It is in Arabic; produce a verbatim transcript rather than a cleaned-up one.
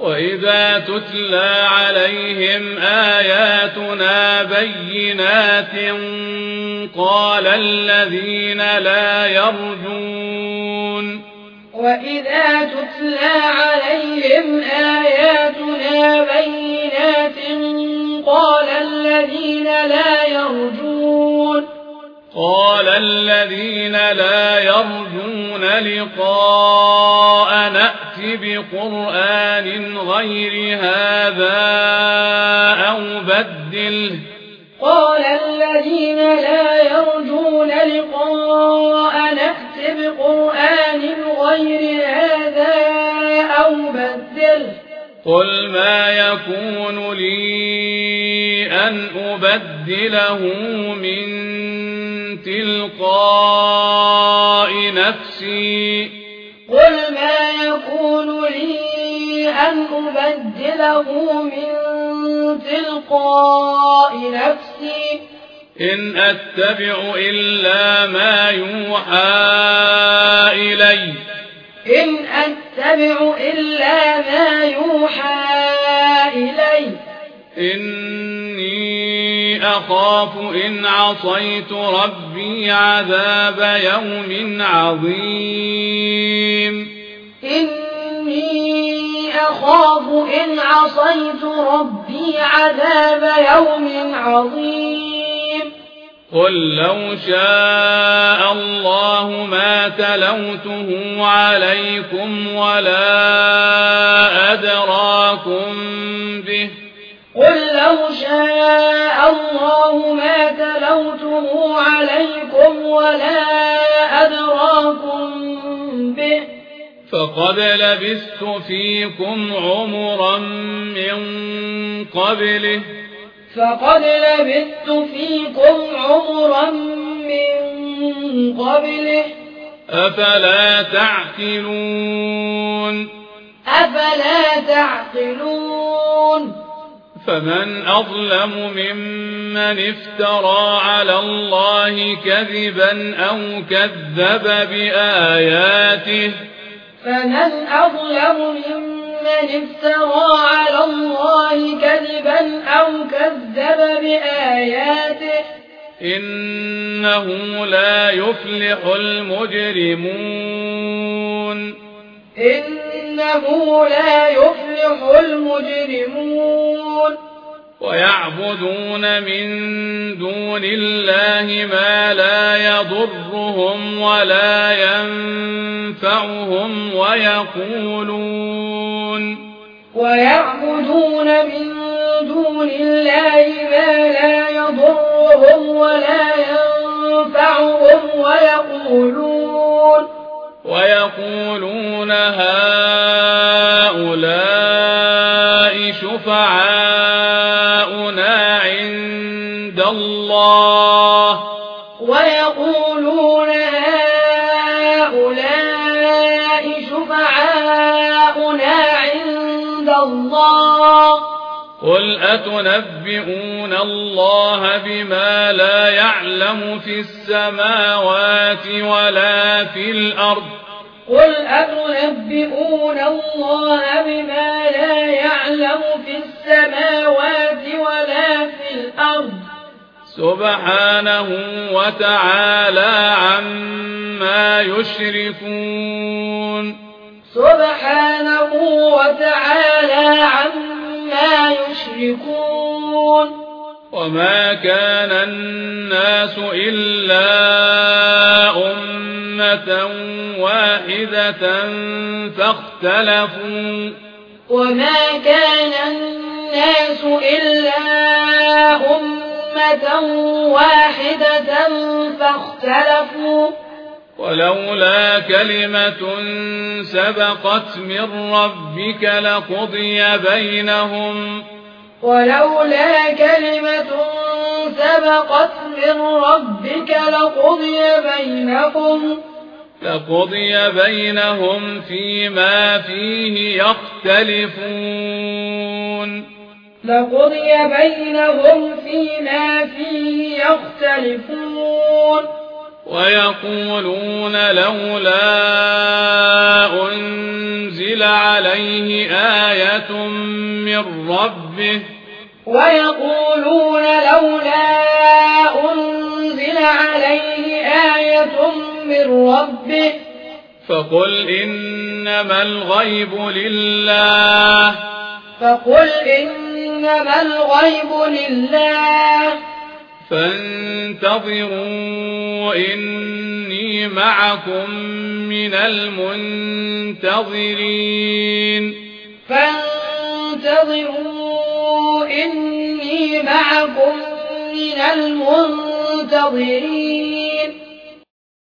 وإذا تتلى عليهم آياتنا بينات قال الذين لا يرجون وإذا تتلى عليهم آياتنا بينات قال الذين لا يرجون قال الذين لا يرجون لقاء نأت بقرآن غير هذا أو بدله قال الذين لا يرجون لقاء نأت بقرآن غير هذا أو بدله قل ما يكون لي أن أبدله من تلقاء نفسي قل ما يكون لي أن أبدله من تلقاء نفسي إن أتبع إلا ما يوحى إلي إن أتبع إلا ما يوحى إلي إني أخاف إن عصيت ربي عذاب يوم عظيم إني أخاف إن عصيت ربي عذاب يوم عظيم قل لو شاء الله ما تلوته عليكم ولا أدراكم به قل لو شاء الله ما تلوته عليكم ولا أدراكم به فقد لبثت فيكم عمرا من قبله فقد لبثت فيكم عمرا من قبله أفلا تعقلون أفلا تعقلون فمن أظلم ممن افترى على الله كذبا أو كذب بآياته فمن أظلم ممن افترى على الله كذبا أو كذب بآياته إنه لا يفلح المجرمون إنه لا يفلح المجرمون ويعبدون من دون الله ما لا يضرهم ولا ينفعهم ويقولون ويعبدون من دون الله ما لا يضرهم ولا ينفعهم ويقولون ويقولون هؤلاء شفعاؤنا عند الله ويقولون هؤلاء شفعاؤنا عند الله قل أتنبئون الله بما لا يعلم في السماوات ولا في الأرض قل أتنبئون الله بما لا يعلم في السماوات ولا في الأرض سبحانه وتعالى عما يشركون سبحانه وتعالى عما يشركون وما كان الناس إلا أمة واحدة فاختلفوا وما كان الناس إلا أمة واحدة فاختلفوا ولولا كلمة سبقت من ربك لقضي بينهم ولولا كلمة سبقت من ربك لقضي بينهم لقضي بينهم فيما فيه يختلفون لقضي بينهم فيما فيه يختلفون ويقولون لولا أنزل عليه آية من ربه ويقولون لولا أنزل عليه آية من ربه فقل إنما الغيب لله فقل إنما الغيب لله فانتظروا إني معكم من المنتظرين فانتظروا إني معكم من المنتظرين